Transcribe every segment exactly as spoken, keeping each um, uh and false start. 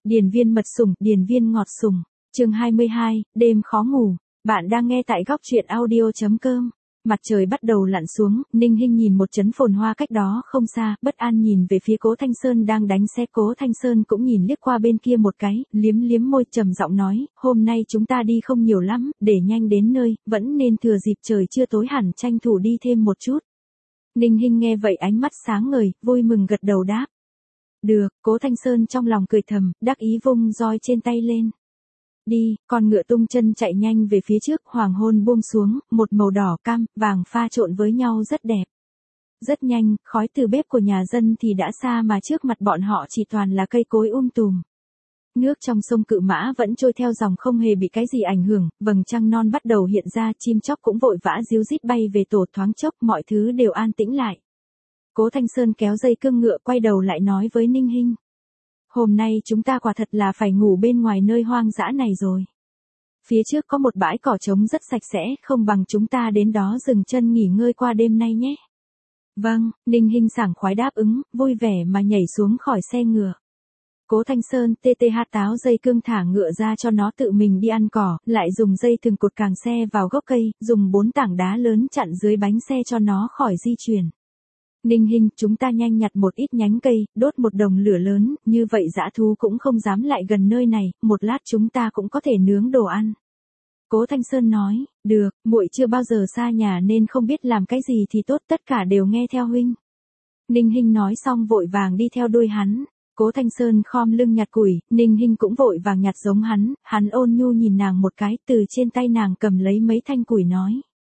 Điền viên mật sủng, điền viên ngọt sủng. Chương hai mươi hai, đêm khó ngủ. Bạn đang nghe tại góc truyện audio chấm com. Mặt trời bắt đầu lặn xuống, Ninh Hinh nhìn một chấn phồn hoa cách đó không xa, bất an nhìn về phía Cố Thanh Sơn đang đánh xe. Cố Thanh Sơn cũng nhìn liếc qua bên kia một cái, liếm liếm môi trầm giọng nói, hôm nay chúng ta đi không nhiều lắm, để nhanh đến nơi, vẫn nên thừa dịp trời chưa tối hẳn tranh thủ đi thêm một chút. Ninh Hinh nghe vậy ánh mắt sáng ngời, vui mừng gật đầu đáp. Được, Cố Thanh Sơn trong lòng cười thầm, đắc ý vung roi trên tay lên. Đi, con ngựa tung chân chạy nhanh về phía trước, hoàng hôn buông xuống, một màu đỏ cam, vàng pha trộn với nhau rất đẹp. Rất nhanh, khói từ bếp của nhà dân thì đã xa mà trước mặt bọn họ chỉ toàn là cây cối um tùm. Nước trong sông Cự Mã vẫn trôi theo dòng không hề bị cái gì ảnh hưởng, vầng trăng non bắt đầu hiện ra, chim chóc cũng vội vã ríu rít bay về tổ, thoáng chốc mọi thứ đều an tĩnh lại. Cố Thanh Sơn kéo dây cương ngựa quay đầu lại nói với Ninh Hinh. Hôm nay chúng ta quả thật là phải ngủ bên ngoài nơi hoang dã này rồi. Phía trước có một bãi cỏ trống rất sạch sẽ, không bằng chúng ta đến đó dừng chân nghỉ ngơi qua đêm nay nhé. Vâng, Ninh Hinh sảng khoái đáp ứng, vui vẻ mà nhảy xuống khỏi xe ngựa. Cố Thanh Sơn tê tê hát táo dây cương thả ngựa ra cho nó tự mình đi ăn cỏ, lại dùng dây thừng cột càng xe vào gốc cây, dùng bốn tảng đá lớn chặn dưới bánh xe cho nó khỏi di chuyển. Ninh Hinh, chúng ta nhanh nhặt một ít nhánh cây, đốt một đồng lửa lớn, như vậy dã thú cũng không dám lại gần nơi này, một lát chúng ta cũng có thể nướng đồ ăn. Cố Thanh Sơn nói, được, muội chưa bao giờ xa nhà nên không biết làm cái gì thì tốt, tất cả đều nghe theo huynh. Ninh Hinh nói xong vội vàng đi theo đuôi hắn. Cố Thanh Sơn khom lưng nhặt củi, Ninh Hinh cũng vội vàng nhặt giống hắn, hắn ôn nhu nhìn nàng một cái, từ trên tay nàng cầm lấy mấy thanh củi nói.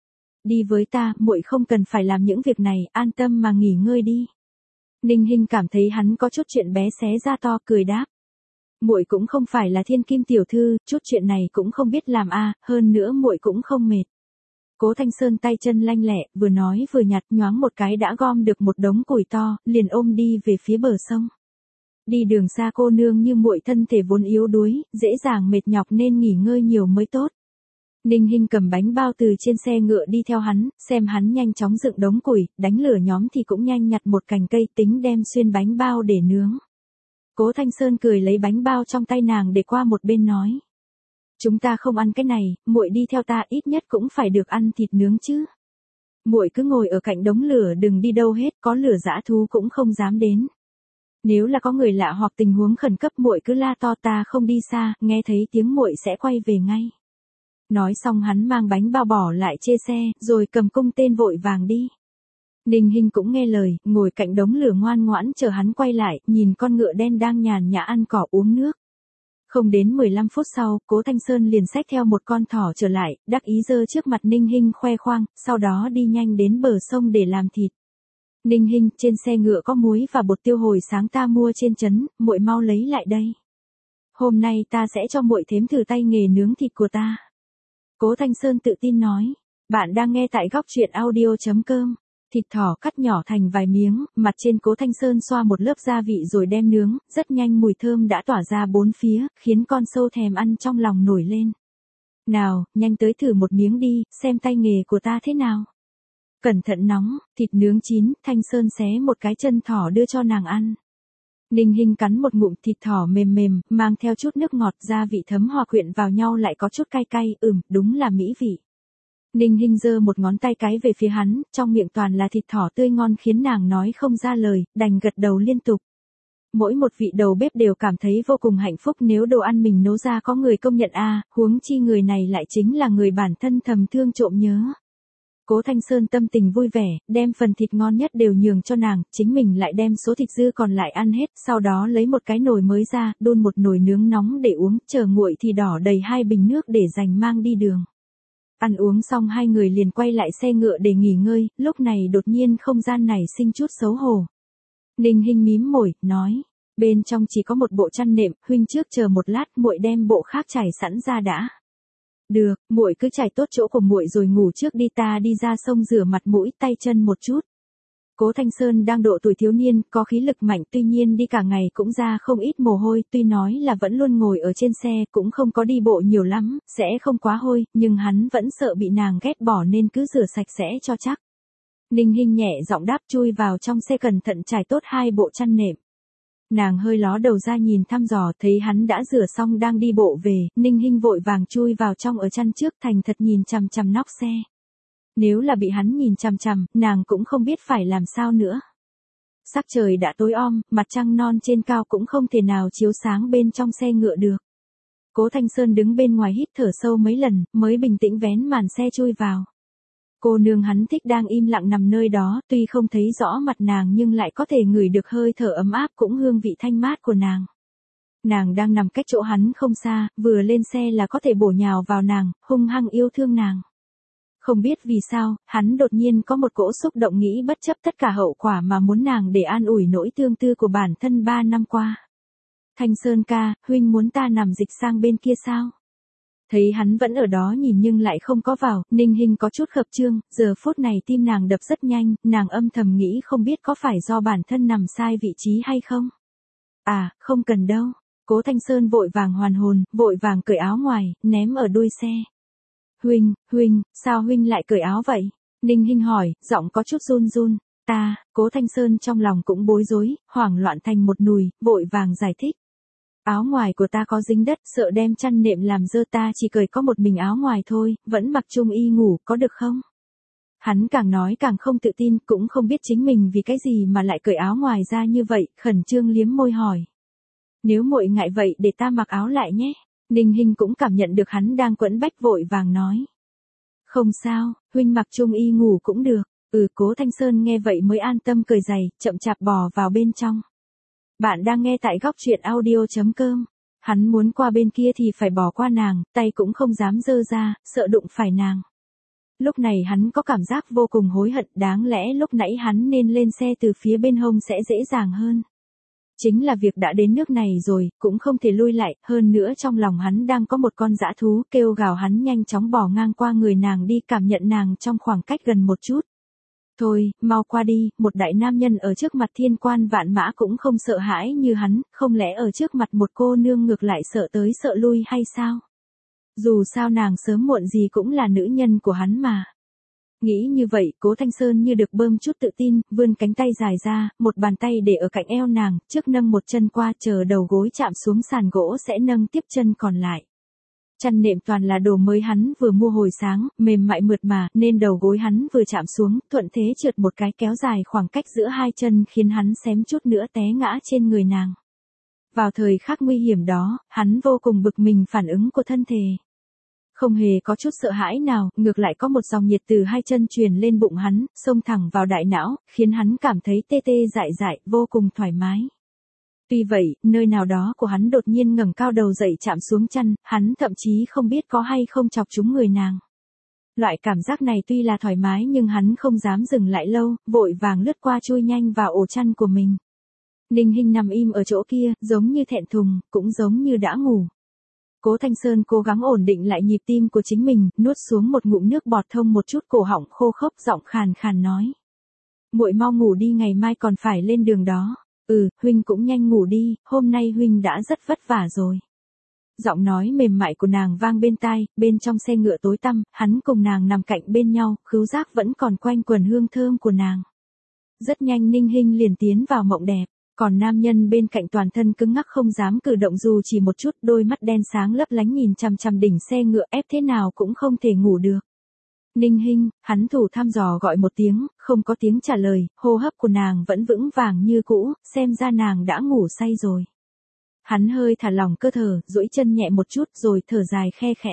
Đi với ta, muội không cần phải làm những việc này, an tâm mà nghỉ ngơi đi. Ninh Hinh cảm thấy hắn có chút chuyện bé xé ra to, cười đáp. Muội cũng không phải là thiên kim tiểu thư, chút chuyện này cũng không biết làm a, à, hơn nữa muội cũng không mệt. Cố Thanh Sơn tay chân lanh lẹ, vừa nói vừa nhặt, nhoáng một cái đã gom được một đống củi to, liền ôm đi về phía bờ sông. Đi đường xa cô nương như muội thân thể vốn yếu đuối, dễ dàng mệt nhọc nên nghỉ ngơi nhiều mới tốt. Ninh Hinh cầm bánh bao từ trên xe ngựa đi theo hắn, xem hắn nhanh chóng dựng đống củi, đánh lửa nhóm thì cũng nhanh nhặt một cành cây tính đem xuyên bánh bao để nướng. Cố Thanh Sơn cười lấy bánh bao trong tay nàng để qua một bên nói. Chúng ta không ăn cái này, muội đi theo ta ít nhất cũng phải được ăn thịt nướng chứ. Muội cứ ngồi ở cạnh đống lửa đừng đi đâu hết, có lửa dã thú cũng không dám đến. Nếu là có người lạ hoặc tình huống khẩn cấp muội cứ la to, ta không đi xa, nghe thấy tiếng muội sẽ quay về ngay. Nói xong hắn mang bánh bao bỏ lại chê xe, rồi cầm cung tên vội vàng đi. Ninh Hinh cũng nghe lời, ngồi cạnh đống lửa ngoan ngoãn chờ hắn quay lại, nhìn con ngựa đen đang nhàn nhã ăn cỏ uống nước. Không đến mười lăm phút sau, Cố Thanh Sơn liền xách theo một con thỏ trở lại, đắc ý giơ trước mặt Ninh Hinh khoe khoang, sau đó đi nhanh đến bờ sông để làm thịt. Ninh Hinh, trên xe ngựa có muối và bột tiêu hồi sáng ta mua trên trấn, muội mau lấy lại đây. Hôm nay ta sẽ cho muội thếm thử tay nghề nướng thịt của ta. Cố Thanh Sơn tự tin nói. Bạn đang nghe tại góc truyện audio chấm com. Thịt thỏ cắt nhỏ thành vài miếng, mặt trên Cố Thanh Sơn xoa một lớp gia vị rồi đem nướng, rất nhanh mùi thơm đã tỏa ra bốn phía, khiến con sâu thèm ăn trong lòng nổi lên. Nào, nhanh tới thử một miếng đi, xem tay nghề của ta thế nào. Cẩn thận nóng, thịt nướng chín, Thanh Sơn xé một cái chân thỏ đưa cho nàng ăn. Ninh Hinh cắn một ngụm thịt thỏ mềm mềm, mang theo chút nước ngọt, gia vị thấm hòa quyện vào nhau lại có chút cay cay, ừm, đúng là mỹ vị. Ninh Hinh giơ một ngón tay cái về phía hắn, trong miệng toàn là thịt thỏ tươi ngon khiến nàng nói không ra lời, đành gật đầu liên tục. Mỗi một vị đầu bếp đều cảm thấy vô cùng hạnh phúc nếu đồ ăn mình nấu ra có người công nhận a, huống chi người này lại chính là người bản thân thầm thương trộm nhớ. Cố Thanh Sơn tâm tình vui vẻ, đem phần thịt ngon nhất đều nhường cho nàng, chính mình lại đem số thịt dư còn lại ăn hết, sau đó lấy một cái nồi mới ra, đun một nồi nướng nóng để uống, chờ nguội thì đỏ đầy hai bình nước để dành mang đi đường. Ăn uống xong hai người liền quay lại xe ngựa để nghỉ ngơi, lúc này đột nhiên không gian này sinh chút xấu hổ. Ninh Hinh mím môi, nói, bên trong chỉ có một bộ chăn nệm, huynh trước chờ một lát, muội đem bộ khác trải sẵn ra đã. Được, muội cứ trải tốt chỗ của muội rồi ngủ trước đi, ta đi ra sông rửa mặt mũi tay chân một chút. Cố Thanh Sơn đang độ tuổi thiếu niên, có khí lực mạnh, tuy nhiên đi cả ngày cũng ra không ít mồ hôi, tuy nói là vẫn luôn ngồi ở trên xe, cũng không có đi bộ nhiều lắm, sẽ không quá hôi, nhưng hắn vẫn sợ bị nàng ghét bỏ nên cứ rửa sạch sẽ cho chắc. Ninh Hinh nhẹ giọng đáp, chui vào trong xe cẩn thận trải tốt hai bộ chăn nệm. Nàng hơi ló đầu ra nhìn thăm dò, thấy hắn đã rửa xong đang đi bộ về, Ninh Hinh vội vàng chui vào trong ở chăn trước, thành thật nhìn chằm chằm nóc xe. Nếu là bị hắn nhìn chằm chằm, nàng cũng không biết phải làm sao nữa. Sắc trời đã tối om, mặt trăng non trên cao cũng không thể nào chiếu sáng bên trong xe ngựa được. Cố Thanh Sơn đứng bên ngoài hít thở sâu mấy lần, mới bình tĩnh vén màn xe chui vào. Cô nương hắn thích đang im lặng nằm nơi đó, tuy không thấy rõ mặt nàng nhưng lại có thể ngửi được hơi thở ấm áp cũng hương vị thanh mát của nàng. Nàng đang nằm cách chỗ hắn không xa, vừa lên xe là có thể bổ nhào vào nàng, hung hăng yêu thương nàng. Không biết vì sao, hắn đột nhiên có một cỗ xúc động nghĩ bất chấp tất cả hậu quả mà muốn nàng để an ủi nỗi thương tư của bản thân ba năm qua. Thanh Sơn ca, huynh muốn ta nằm dịch sang bên kia sao? Thấy hắn vẫn ở đó nhìn nhưng lại không có vào, Ninh Hinh có chút khập trương, giờ phút này tim nàng đập rất nhanh, nàng âm thầm nghĩ không biết có phải do bản thân nằm sai vị trí hay không. À, không cần đâu. Cố Thanh Sơn vội vàng hoàn hồn, vội vàng cởi áo ngoài, ném ở đuôi xe. Huynh, huynh, sao huynh lại cởi áo vậy? Ninh Hinh hỏi, giọng có chút run run. Ta, Cố Thanh Sơn trong lòng cũng bối rối, hoảng loạn thành một nùi, vội vàng giải thích. Áo ngoài của ta có dính đất, sợ đem chăn nệm làm dơ, ta chỉ cởi có một mình áo ngoài thôi, vẫn mặc chung y ngủ, có được không? Hắn càng nói càng không tự tin, cũng không biết chính mình vì cái gì mà lại cởi áo ngoài ra như vậy, khẩn trương liếm môi hỏi. Nếu muội ngại vậy để ta mặc áo lại nhé. Ninh Hinh cũng cảm nhận được hắn đang quẫn bách, vội vàng nói. Không sao, huynh mặc chung y ngủ cũng được. Ừ, Cố Thanh Sơn nghe vậy mới an tâm cởi giày, chậm chạp bò vào bên trong. Bạn đang nghe tại góc truyện audio chấm com. Hắn muốn qua bên kia thì phải bỏ qua nàng, tay cũng không dám giơ ra, sợ đụng phải nàng. Lúc này hắn có cảm giác vô cùng hối hận, đáng lẽ lúc nãy hắn nên lên xe từ phía bên hông sẽ dễ dàng hơn. Chính là việc đã đến nước này rồi, cũng không thể lui lại, hơn nữa trong lòng hắn đang có một con dã thú kêu gào, hắn nhanh chóng bỏ ngang qua người nàng đi, cảm nhận nàng trong khoảng cách gần một chút. Thôi, mau qua đi, một đại nam nhân ở trước mặt thiên quan vạn mã cũng không sợ hãi như hắn, không lẽ ở trước mặt một cô nương ngược lại sợ tới sợ lui hay sao? Dù sao nàng sớm muộn gì cũng là nữ nhân của hắn mà. Nghĩ như vậy, Cố Thanh Sơn như được bơm chút tự tin, vươn cánh tay dài ra, một bàn tay để ở cạnh eo nàng, trước nâng một chân qua, chờ đầu gối chạm xuống sàn gỗ sẽ nâng tiếp chân còn lại. Chăn nệm toàn là đồ mới hắn vừa mua hồi sáng, mềm mại mượt mà, nên đầu gối hắn vừa chạm xuống, thuận thế trượt một cái kéo dài khoảng cách giữa hai chân khiến hắn xém chút nữa té ngã trên người nàng. Vào thời khắc nguy hiểm đó, hắn vô cùng bực mình phản ứng của thân thể. Không hề có chút sợ hãi nào, ngược lại có một dòng nhiệt từ hai chân truyền lên bụng hắn, xông thẳng vào đại não, khiến hắn cảm thấy tê tê dại dại, vô cùng thoải mái. Tuy vậy, nơi nào đó của hắn đột nhiên ngẩng cao đầu dậy chạm xuống chăn, hắn thậm chí không biết có hay không chọc trúng người nàng. Loại cảm giác này tuy là thoải mái nhưng hắn không dám dừng lại lâu, vội vàng lướt qua chui nhanh vào ổ chăn của mình. Ninh Hinh nằm im ở chỗ kia, giống như thẹn thùng, cũng giống như đã ngủ. Cố Thanh Sơn cố gắng ổn định lại nhịp tim của chính mình, nuốt xuống một ngụm nước bọt thông một chút cổ họng khô khốc, giọng khàn khàn nói. Muội mau ngủ đi, ngày mai còn phải lên đường đó. Ừ, huynh cũng nhanh ngủ đi, hôm nay huynh đã rất vất vả rồi. Giọng nói mềm mại của nàng vang bên tai, bên trong xe ngựa tối tăm, hắn cùng nàng nằm cạnh bên nhau, khứu giác vẫn còn quanh quẩn hương thơm của nàng. Rất nhanh Ninh Hinh liền tiến vào mộng đẹp. Còn nam nhân bên cạnh toàn thân cứng ngắc không dám cử động dù chỉ một chút, đôi mắt đen sáng lấp lánh nhìn chằm chằm đỉnh xe ngựa, ép thế nào cũng không thể ngủ được. Ninh Hinh, hắn thử thăm dò gọi một tiếng, không có tiếng trả lời, hô hấp của nàng vẫn vững vàng như cũ, xem ra nàng đã ngủ say rồi. Hắn hơi thả lỏng cơ thở, duỗi chân nhẹ một chút rồi thở dài khe khẽ.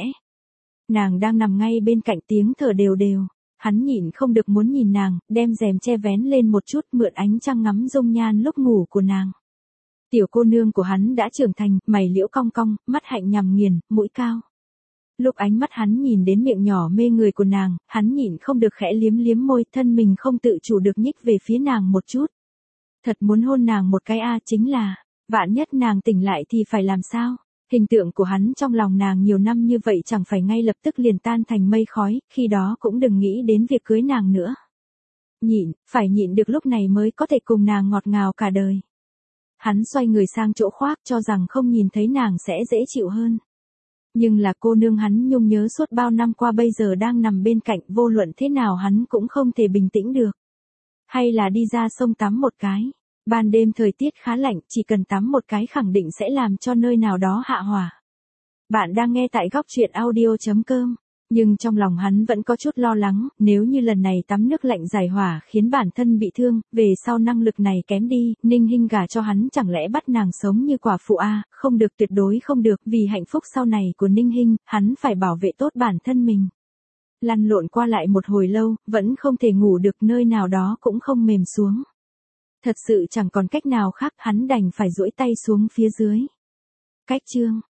Nàng đang nằm ngay bên cạnh, tiếng thở đều đều. Hắn nhịn không được muốn nhìn nàng, đem rèm che vén lên một chút, mượn ánh trăng ngắm dung nhan lúc ngủ của nàng. Tiểu cô nương của hắn đã trưởng thành, mày liễu cong cong, mắt hạnh nhằm nghiền, mũi cao. Lúc ánh mắt hắn nhìn đến miệng nhỏ mê người của nàng, hắn nhịn không được khẽ liếm liếm môi, thân mình không tự chủ được nhích về phía nàng một chút. Thật muốn hôn nàng một cái a, chính là, vạn nhất nàng tỉnh lại thì phải làm sao? Hình tượng của hắn trong lòng nàng nhiều năm như vậy chẳng phải ngay lập tức liền tan thành mây khói, khi đó cũng đừng nghĩ đến việc cưới nàng nữa. Nhịn, phải nhịn được lúc này mới có thể cùng nàng ngọt ngào cả đời. Hắn xoay người sang chỗ khoác cho rằng không nhìn thấy nàng sẽ dễ chịu hơn. Nhưng là cô nương hắn nhung nhớ suốt bao năm qua bây giờ đang nằm bên cạnh, vô luận thế nào hắn cũng không thể bình tĩnh được. Hay là đi ra sông tắm một cái. Ban đêm thời tiết khá lạnh, chỉ cần tắm một cái khẳng định sẽ làm cho nơi nào đó hạ hỏa. Bạn đang nghe tại góc chuyện audio.com. Nhưng trong lòng hắn vẫn có chút lo lắng, nếu như lần này tắm nước lạnh giải hỏa khiến bản thân bị thương, về sau năng lực này kém đi, Ninh Hinh gả cho hắn chẳng lẽ bắt nàng sống như quả phụ a, không được, tuyệt đối không được, vì hạnh phúc sau này của Ninh Hinh, hắn phải bảo vệ tốt bản thân mình. Lăn lộn qua lại một hồi lâu, vẫn không thể ngủ được, nơi nào đó cũng không mềm xuống. Thật sự chẳng còn cách nào khác, hắn đành phải duỗi tay xuống phía dưới. Cách chương